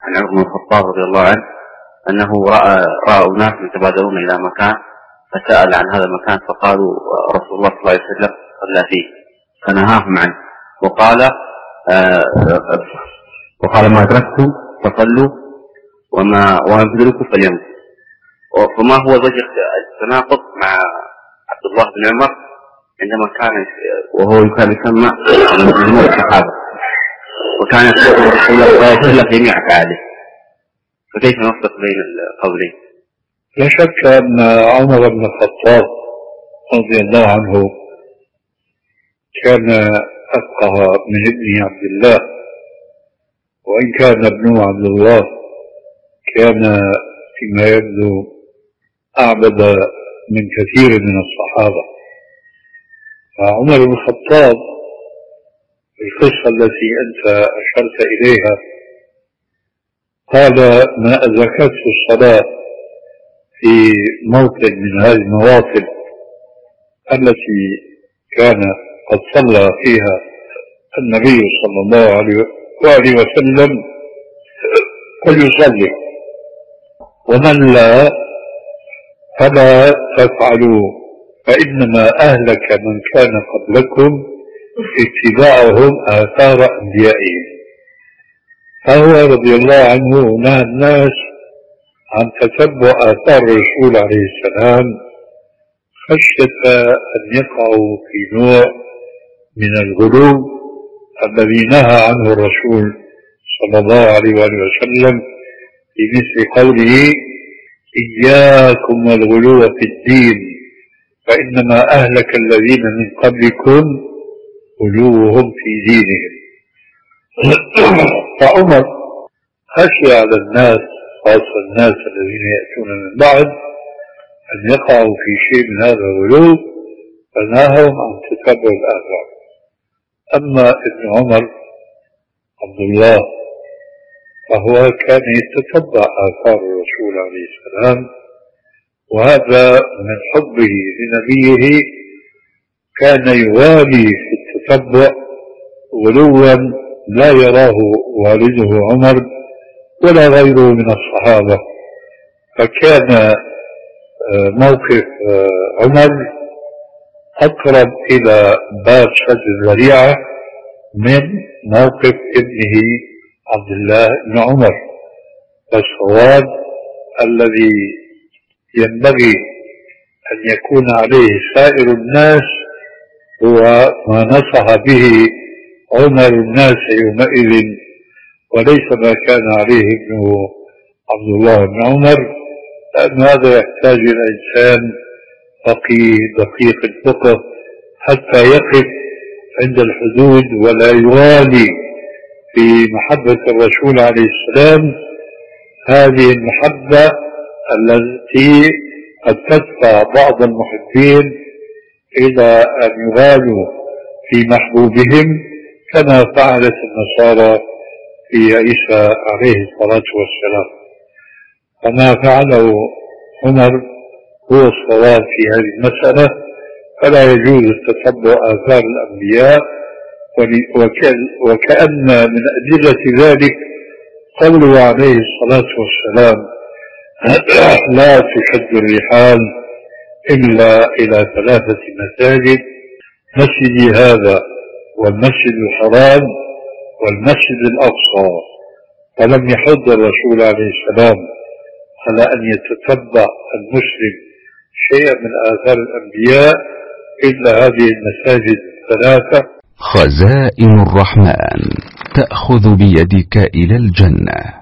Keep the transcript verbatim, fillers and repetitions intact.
عن عمر بن الخطاب رضي الله عنه أنه رأى رأى أناس يتبادرون إلى مكان فسأل عن هذا المكان فقالوا رسول الله صلى الله عليه وسلم صلى فيه فنهاهم عنه وقال آه وقال ما أدركتم فصلوا وما وما أدركوا فليمكثوا. فما هو وجه التناقض مع عبد الله بن عمر عندما كان وهو كان يسمى جمهور الصحابة وكان يقول رسول الله صلى الله عليه وسلم جميع أفعاله، فكيف نفرق بين القولين؟ لا شك أن عمر بن الخطاب رضي الله عنه كان أفقه من ابنه عبد الله، وإن كان ابنه عبد الله كان فيما يبدو أعبد من كثير من الصحابة. فعمر بن الخطاب القصة التي أنت أشرت إليها قال ما أدركته الصلاة في موطن من هذه المواطن التي كان قد صلى فيها النبي صلى الله عليه وسلم فليصلي، ومن لا فلا تفعلوا فإنما أهلك من كان قبلكم اتباعهم آثار أنبيائهم. فهو رضي الله عنه نهى الناس عن تتبع آثار الرسول عليه السلام خشية أن يقعوا في نوع من الغلو الذي نهى عنه الرسول صلى الله عليه وسلم في مثل قوله إياكم والغلو في الدين فإنما أهلك الذين من قبلكم غلوهم في دينهم. فعمر خشي على الناس خاصة الناس الذين يأتون من بعد أن يقعوا في شيء من هذا الغلو فنهاهم عن تتبع الآثار. أما ابن عمر عبد الله فهو كان يتتبع آثار الرسول عليه السلام، وهذا من حبه لنبيه كان يوالي في التتبع غلوا لا يراه والده عمر ولا غيره من الصحابة. فكان موقف عمر أقرب إلى باب سد الذريعة من موقف ابنه عبد الله بن عمر. فالصواب الذي ينبغي أن يكون عليه سائر الناس هو ما نصح به عمر الناس يومئذ، وليس ما كان عليه ابنه عبد الله بن عمر، لأن هذا يحتاج إلى إنسان فقيه دقيق الفقه حتى يقف عند الحدود ولا يوالي في محبة الرسول عليه السلام هذه المحبة التي قد تدفع بعض المحبين إلى أن يغالوا في محبوبهم كما فعلت النصارى في عيسى عليه الصلاة والسلام. فما فعله عمر هو الصواب في هذه المسألة، فلا يجوز التتبع آثار الأنبياء، وكأن من أدلة ذلك قوله عليه الصلاة والسلام لا تشد الرحال إلا إلى ثلاثة مساجد: مسجد هذا والمسجد الحرام والمسجد الأقصى. فلم يحض الرسول عليه السلام على أن يتتبع المسلم شيئا من آثار الأنبياء إلا هذه المساجد الثلاثة. خزائن الرحمن تأخذ بيدك إلى الجنة.